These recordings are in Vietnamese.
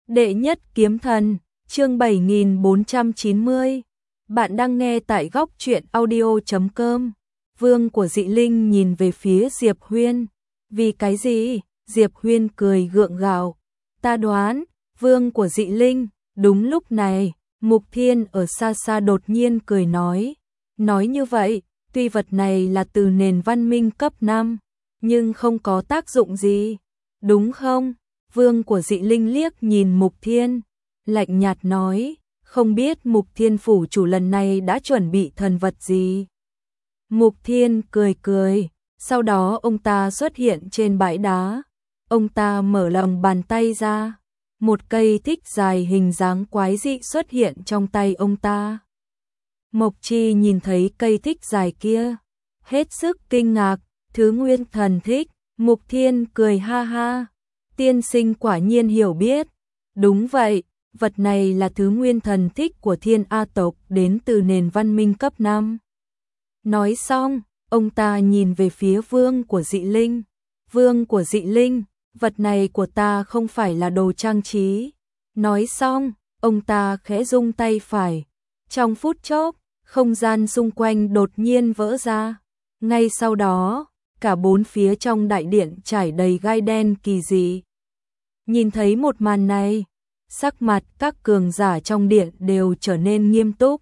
Đệ nhất kiếm thần, chương 7490. Bạn đang nghe tại góc truyện audio.com. Vương của Dị Linh nhìn về phía Diệp Huyên. Vì cái gì? Diệp Huyên cười gượng gạo. Ta đoán, Vương của Dị Linh. Đúng lúc này, Mục Thiên ở xa xa đột nhiên cười nói. Nói như vậy, tuy vật này là từ nền văn minh cấp 5, nhưng không có tác dụng gì. Đúng không? Vương của Dị Linh liếc nhìn Mục Thiên, lạnh nhạt nói, không biết Mục Thiên phủ chủ lần này đã chuẩn bị thần vật gì. Mục Thiên cười cười, sau đó ông ta xuất hiện trên bãi đá. Ông ta mở lòng bàn tay ra, một cây thích dài hình dáng quái dị xuất hiện trong tay ông ta. Mộc Chi nhìn thấy cây thích dài kia, hết sức kinh ngạc, thứ nguyên thần thích. Mục Thiên cười ha ha, tiên sinh quả nhiên hiểu biết. Đúng vậy, vật này là thứ nguyên thần thích của Thiên A tộc đến từ nền văn minh cấp 5. Nói xong, ông ta nhìn về phía Vương của Dị Linh. Vương của Dị Linh, vật này của ta không phải là đồ trang trí. Nói xong, ông ta khẽ rung tay phải. Trong phút chốc, không gian xung quanh đột nhiên vỡ ra. Ngay sau đó, cả bốn phía trong đại điện trải đầy gai đen kỳ dị. Nhìn thấy một màn này, sắc mặt các cường giả trong điện đều trở nên nghiêm túc.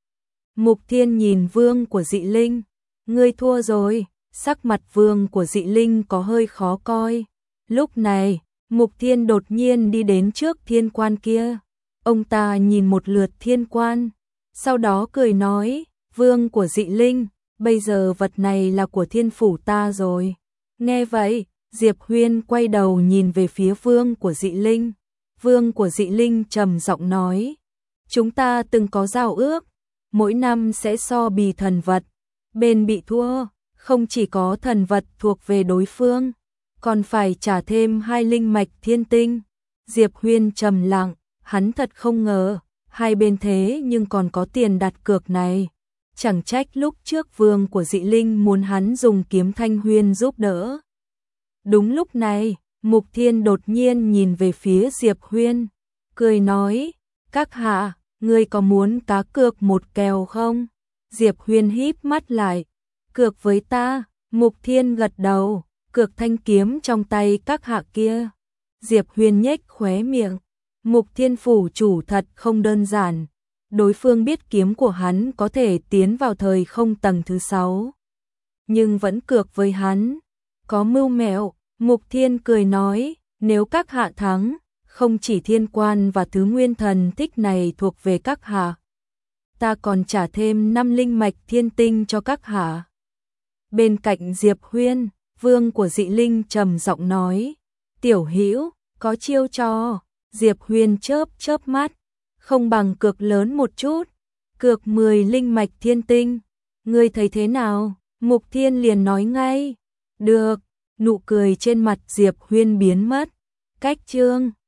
Mục Thiên nhìn Vương của Dị Linh, ngươi thua rồi. Sắc mặt Vương của Dị Linh có hơi khó coi. Lúc này, Mục Thiên đột nhiên đi đến trước thiên quan kia. Ông ta nhìn một lượt thiên quan, sau đó cười nói, Vương của Dị Linh, bây giờ vật này là của thiên phủ ta rồi. Nghe vậy, Diệp Huyên quay đầu nhìn về phía Vương của Dị Linh. Vương của Dị Linh trầm giọng nói, chúng ta từng có giao ước, mỗi năm sẽ so bì thần vật. Bên bị thua, không chỉ có thần vật thuộc về đối phương, còn phải trả thêm 2 linh mạch thiên tinh. Diệp Huyên trầm lặng, hắn thật không ngờ, hai bên thế nhưng còn có tiền đặt cược này. Chẳng trách lúc trước Vương của Dị Linh muốn hắn dùng kiếm Thanh Huyên giúp đỡ. Đúng lúc này, Mục Thiên đột nhiên nhìn về phía Diệp Huyên, cười nói, các hạ, ngươi có muốn cá cược một kèo không? Diệp Huyên híp mắt lại, cược với ta. Mục Thiên gật đầu, cược thanh kiếm trong tay các hạ kia. Diệp Huyên nhếch khóe miệng, Mục Thiên phủ chủ thật không đơn giản. Đối phương biết kiếm của hắn có thể tiến vào thời không tầng thứ 6, nhưng vẫn cược với hắn. Có mưu mẹo. Mục Thiên cười nói, nếu các hạ thắng, không chỉ thiên quan và thứ nguyên thần thích này thuộc về các hạ, ta còn trả thêm 5 linh mạch thiên tinh cho các hạ. Bên cạnh Diệp Huyên, Vương của Dị Linh trầm giọng nói, tiểu hữu, có chiêu trò. Diệp Huyên chớp chớp mắt, không bằng cược lớn một chút, cược 10 linh mạch thiên tinh. Ngươi thấy thế nào? Mục Thiên liền nói ngay, được. Nụ cười trên mặt Diệp Huyên biến mất. Cách chương